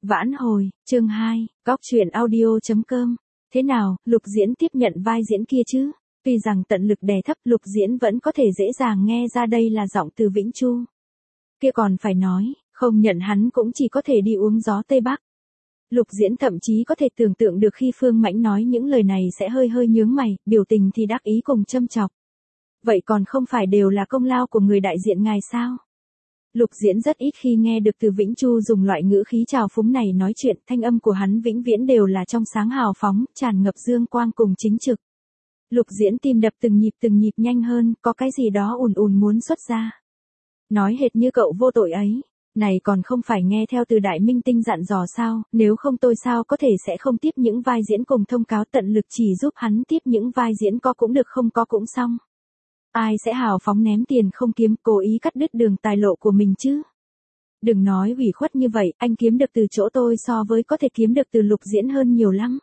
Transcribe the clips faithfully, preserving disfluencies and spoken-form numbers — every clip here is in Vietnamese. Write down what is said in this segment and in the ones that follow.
Vãn hồi, chương hai, góc truyện audio.com. Thế nào, Lục Diễn tiếp nhận vai diễn kia chứ? Tuy rằng tận lực đè thấp, Lục Diễn vẫn có thể dễ dàng nghe ra đây là giọng từ Vĩnh Chu. Kia còn phải nói, không nhận hắn cũng chỉ có thể đi uống gió Tây Bắc. Lục Diễn thậm chí có thể tưởng tượng được khi Phương Mãnh nói những lời này sẽ hơi hơi nhướng mày, biểu tình thì đắc ý cùng châm chọc. Vậy còn không phải đều là công lao của người đại diện ngài sao? Lục Diễn rất ít khi nghe được từ Vĩnh Chu dùng loại ngữ khí trào phúng này nói chuyện, thanh âm của hắn vĩnh viễn đều là trong sáng hào phóng, tràn ngập dương quang cùng chính trực. Lục Diễn tim đập từng nhịp từng nhịp nhanh hơn, có cái gì đó ùn ùn muốn xuất ra. Nói hệt như cậu vô tội ấy, này còn không phải nghe theo từ đại minh tinh dặn dò sao, nếu không tôi sao có thể sẽ không tiếp những vai diễn cùng thông cáo tận lực chỉ giúp hắn tiếp những vai diễn có cũng được không có cũng xong. Ai sẽ hào phóng ném tiền không kiếm, cố ý cắt đứt đường tài lộ của mình chứ? Đừng nói ủy khuất như vậy, anh kiếm được từ chỗ tôi so với có thể kiếm được từ Lục Diễn hơn nhiều lắm.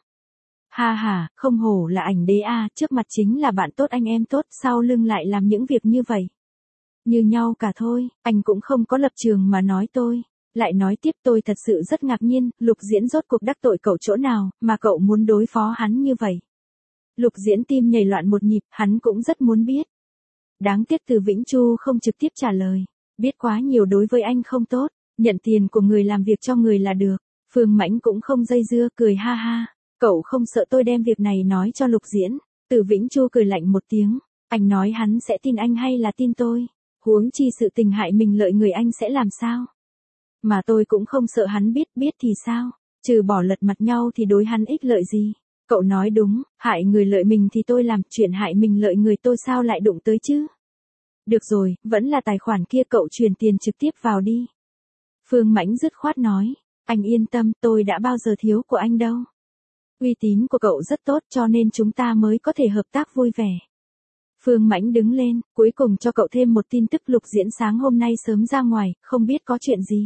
Ha ha, không hổ là ảnh đế a, trước mặt chính là bạn tốt anh em tốt, sau lưng lại làm những việc như vậy. Như nhau cả thôi, anh cũng không có lập trường mà nói tôi. Lại nói tiếp tôi thật sự rất ngạc nhiên, Lục Diễn rốt cuộc đắc tội cậu chỗ nào, mà cậu muốn đối phó hắn như vậy. Lục Diễn tim nhảy loạn một nhịp, hắn cũng rất muốn biết. Đáng tiếc từ Vĩnh Chu không trực tiếp trả lời, biết quá nhiều đối với anh không tốt, nhận tiền của người làm việc cho người là được. Phương Mãnh cũng không dây dưa, cười ha ha, cậu không sợ tôi đem việc này nói cho Lục Diễn? Từ Vĩnh Chu cười lạnh một tiếng, anh nói hắn sẽ tin anh hay là tin tôi? Huống chi sự tình hại mình lợi người anh sẽ làm sao? Mà tôi cũng không sợ hắn biết, biết thì sao? Trừ bỏ lật mặt nhau thì đối hắn ích lợi gì? Cậu nói đúng, hại người lợi mình thì tôi làm, chuyện hại mình lợi người tôi sao lại đụng tới chứ? Được rồi, vẫn là tài khoản kia cậu truyền tiền trực tiếp vào đi. Phương Mãnh dứt khoát nói, anh yên tâm, tôi đã bao giờ thiếu của anh đâu. Uy tín của cậu rất tốt cho nên chúng ta mới có thể hợp tác vui vẻ. Phương Mãnh đứng lên, cuối cùng cho cậu thêm một tin tức. Lục Diễn sáng hôm nay sớm ra ngoài, không biết có chuyện gì.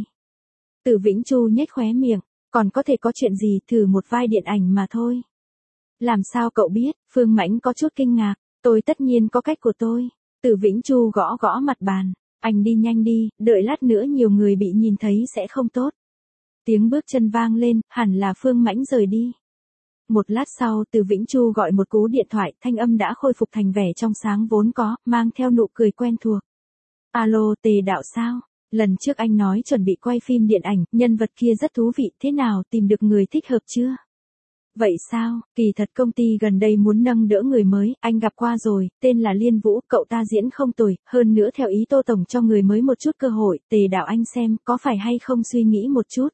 Từ Vĩnh Chu nhếch khóe miệng, còn có thể có chuyện gì, thử một vai điện ảnh mà thôi. Làm sao cậu biết? Phương Mãnh có chút kinh ngạc, tôi tất nhiên có cách của tôi. Từ Vĩnh Chu gõ gõ mặt bàn, anh đi nhanh đi, đợi lát nữa nhiều người bị nhìn thấy sẽ không tốt. Tiếng bước chân vang lên, hẳn là Phương Mãnh rời đi. Một lát sau, Từ Vĩnh Chu gọi một cú điện thoại, thanh âm đã khôi phục thành vẻ trong sáng vốn có, mang theo nụ cười quen thuộc. Alo, Tề Đạo sao? Lần trước anh nói chuẩn bị quay phim điện ảnh, nhân vật kia rất thú vị, thế nào, tìm được người thích hợp chưa? Vậy sao, kỳ thật công ty gần đây muốn nâng đỡ người mới, anh gặp qua rồi, tên là Liên Vũ, cậu ta diễn không tồi, hơn nữa theo ý Tô Tổng cho người mới một chút cơ hội, Tề Đạo anh xem, có phải hay không suy nghĩ một chút.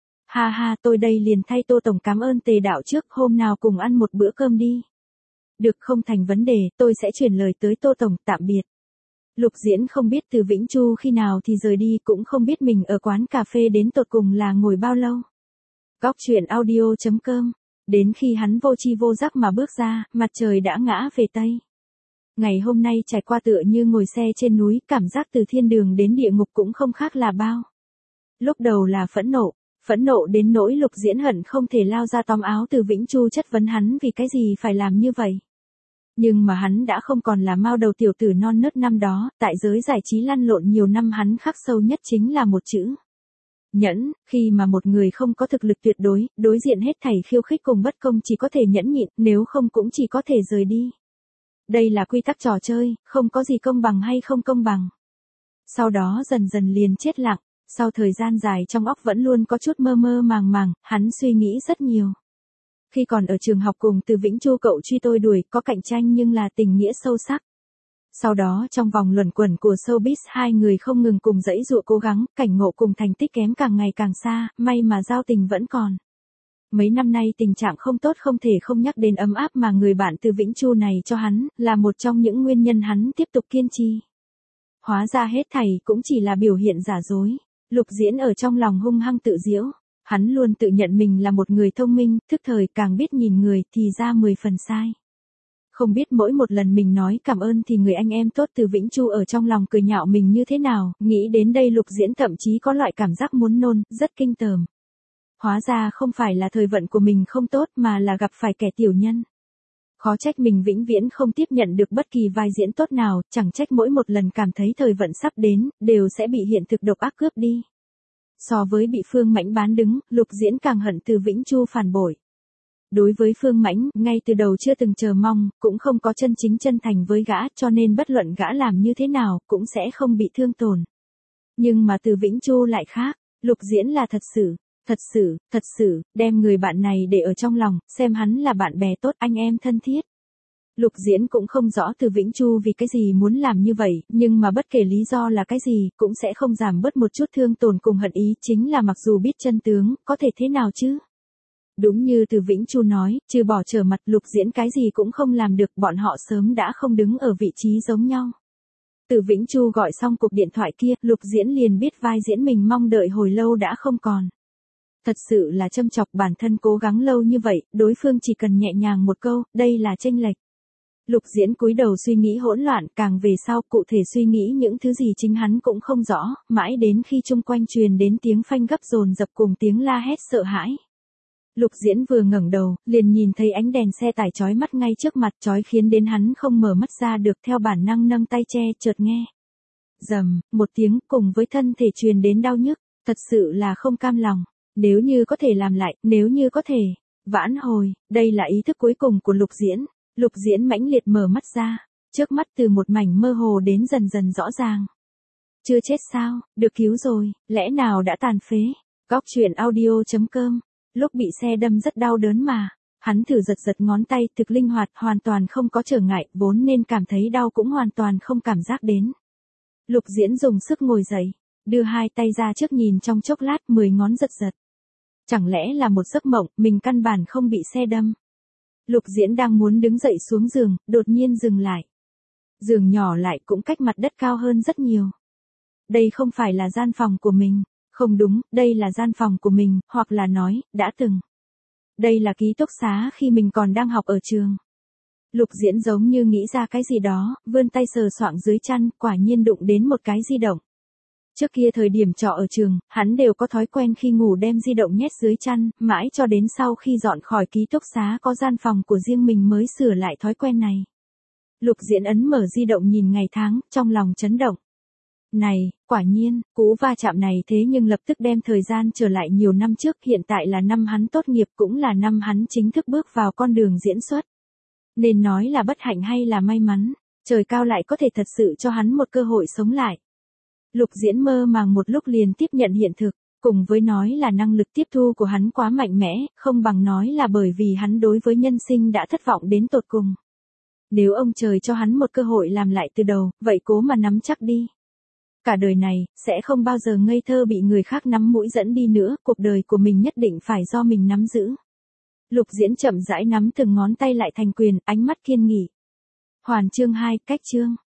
Ha ha, tôi đây liền thay Tô Tổng cảm ơn Tề Đạo trước, hôm nào cùng ăn một bữa cơm đi. Được, không thành vấn đề, tôi sẽ chuyển lời tới Tô Tổng, tạm biệt. Lục Diễn không biết Từ Vĩnh Chu khi nào thì rời đi, cũng không biết mình ở quán cà phê đến tột cùng là ngồi bao lâu. Góc truyện audio.com. Đến khi hắn vô chi vô giác mà bước ra, mặt trời đã ngã về Tây. Ngày hôm nay trải qua tựa như ngồi xe trên núi, cảm giác từ thiên đường đến địa ngục cũng không khác là bao. Lúc đầu là phẫn nộ, phẫn nộ đến nỗi Lục Diễn hận không thể lao ra tóm áo Từ Vĩnh Chu chất vấn hắn vì cái gì phải làm như vậy. Nhưng mà hắn đã không còn là mao đầu tiểu tử non nớt năm đó, tại giới giải trí lăn lộn nhiều năm hắn khắc sâu nhất chính là một chữ. Nhẫn, khi mà một người không có thực lực tuyệt đối, đối diện hết thảy khiêu khích cùng bất công chỉ có thể nhẫn nhịn, nếu không cũng chỉ có thể rời đi. Đây là quy tắc trò chơi, không có gì công bằng hay không công bằng. Sau đó dần dần liền chết lặng, sau thời gian dài trong óc vẫn luôn có chút mơ mơ màng màng, hắn suy nghĩ rất nhiều. Khi còn ở trường học cùng Từ Vĩnh Chu cậu truy tôi đuổi, có cạnh tranh nhưng là tình nghĩa sâu sắc. Sau đó trong vòng luẩn quẩn của showbiz hai người không ngừng cùng dãy dụa cố gắng, cảnh ngộ cùng thành tích kém càng ngày càng xa, may mà giao tình vẫn còn. Mấy năm nay tình trạng không tốt không thể không nhắc đến ấm áp mà người bạn Từ Vĩnh Chu này cho hắn, là một trong những nguyên nhân hắn tiếp tục kiên trì. Hóa ra hết thảy cũng chỉ là biểu hiện giả dối. Lục Diễn ở trong lòng hung hăng tự giễu, hắn luôn tự nhận mình là một người thông minh, thức thời, càng biết nhìn người thì ra mười phần sai. Không biết mỗi một lần mình nói cảm ơn thì người anh em tốt Từ Vĩnh Chu ở trong lòng cười nhạo mình như thế nào, nghĩ đến đây Lục Diễn thậm chí có loại cảm giác muốn nôn, rất kinh tởm. Hóa ra không phải là thời vận của mình không tốt mà là gặp phải kẻ tiểu nhân. Khó trách mình vĩnh viễn không tiếp nhận được bất kỳ vai diễn tốt nào, chẳng trách mỗi một lần cảm thấy thời vận sắp đến, đều sẽ bị hiện thực độc ác cướp đi. So với bị Phương Mãnh bán đứng, Lục Diễn càng hận Từ Vĩnh Chu phản bội. Đối với Phương Mãnh, ngay từ đầu chưa từng chờ mong, cũng không có chân chính chân thành với gã, cho nên bất luận gã làm như thế nào, cũng sẽ không bị thương tổn. Nhưng mà Từ Vĩnh Chu lại khác, Lục Diễn là thật sự, thật sự, thật sự, đem người bạn này để ở trong lòng, xem hắn là bạn bè tốt, anh em thân thiết. Lục Diễn cũng không rõ Từ Vĩnh Chu vì cái gì muốn làm như vậy, nhưng mà bất kể lý do là cái gì, cũng sẽ không giảm bớt một chút thương tổn cùng hận ý, chính là mặc dù biết chân tướng, có thể thế nào chứ? Đúng như Từ Vĩnh Chu nói, trừ bỏ trở mặt, Lục Diễn cái gì cũng không làm được, bọn họ sớm đã không đứng ở vị trí giống nhau. Từ Vĩnh Chu gọi xong cuộc điện thoại kia, Lục Diễn liền biết vai diễn mình mong đợi hồi lâu đã không còn. Thật sự là châm chọc, bản thân cố gắng lâu như vậy, đối phương chỉ cần nhẹ nhàng một câu, đây là chênh lệch. Lục Diễn cúi đầu suy nghĩ hỗn loạn, càng về sau cụ thể suy nghĩ những thứ gì chính hắn cũng không rõ, mãi đến khi chung quanh truyền đến tiếng phanh gấp dồn dập cùng tiếng la hét sợ hãi. Lục Diễn vừa ngẩng đầu, liền nhìn thấy ánh đèn xe tải chói mắt ngay trước mặt, chói khiến đến hắn không mở mắt ra được, theo bản năng nâng tay che, chợt nghe. Rầm, một tiếng, cùng với thân thể truyền đến đau nhức, thật sự là không cam lòng, nếu như có thể làm lại, nếu như có thể, vãn hồi, đây là ý thức cuối cùng của Lục Diễn. Lục Diễn mãnh liệt mở mắt ra, trước mắt từ một mảnh mơ hồ đến dần dần rõ ràng. Chưa chết sao, được cứu rồi, lẽ nào đã tàn phế? Góc truyện audio chấm com. Lúc bị xe đâm rất đau đớn mà, hắn thử giật giật ngón tay, thực linh hoạt, hoàn toàn không có trở ngại, vốn nên cảm thấy đau cũng hoàn toàn không cảm giác đến. Lục Diễn dùng sức ngồi dậy, đưa hai tay ra trước nhìn trong chốc lát, mười ngón giật giật. Chẳng lẽ là một giấc mộng, mình căn bản không bị xe đâm. Lục Diễn đang muốn đứng dậy xuống giường, đột nhiên dừng lại. Giường nhỏ lại cũng cách mặt đất cao hơn rất nhiều. Đây không phải là gian phòng của mình. Không đúng, đây là gian phòng của mình, hoặc là nói, đã từng. Đây là ký túc xá khi mình còn đang học ở trường. Lục Diễn giống như nghĩ ra cái gì đó, vươn tay sờ soạng dưới chăn, quả nhiên đụng đến một cái di động. Trước kia thời điểm trọ ở trường, hắn đều có thói quen khi ngủ đem di động nhét dưới chăn, mãi cho đến sau khi dọn khỏi ký túc xá có gian phòng của riêng mình mới sửa lại thói quen này. Lục Diễn ấn mở di động nhìn ngày tháng, trong lòng chấn động. Này, quả nhiên, cú va chạm này thế nhưng lập tức đem thời gian trở lại nhiều năm trước, hiện tại là năm hắn tốt nghiệp, cũng là năm hắn chính thức bước vào con đường diễn xuất. Nên nói là bất hạnh hay là may mắn, trời cao lại có thể thật sự cho hắn một cơ hội sống lại. Lục Diễn mơ màng một lúc liền tiếp nhận hiện thực, cùng với nói là năng lực tiếp thu của hắn quá mạnh mẽ, không bằng nói là bởi vì hắn đối với nhân sinh đã thất vọng đến tột cùng. Nếu ông trời cho hắn một cơ hội làm lại từ đầu, vậy cố mà nắm chắc đi. Cả đời này, sẽ không bao giờ ngây thơ bị người khác nắm mũi dẫn đi nữa, cuộc đời của mình nhất định phải do mình nắm giữ. Lục Diễn chậm rãi nắm từng ngón tay lại thành quyền, ánh mắt kiên nghị. Hoàn chương hai, cách chương.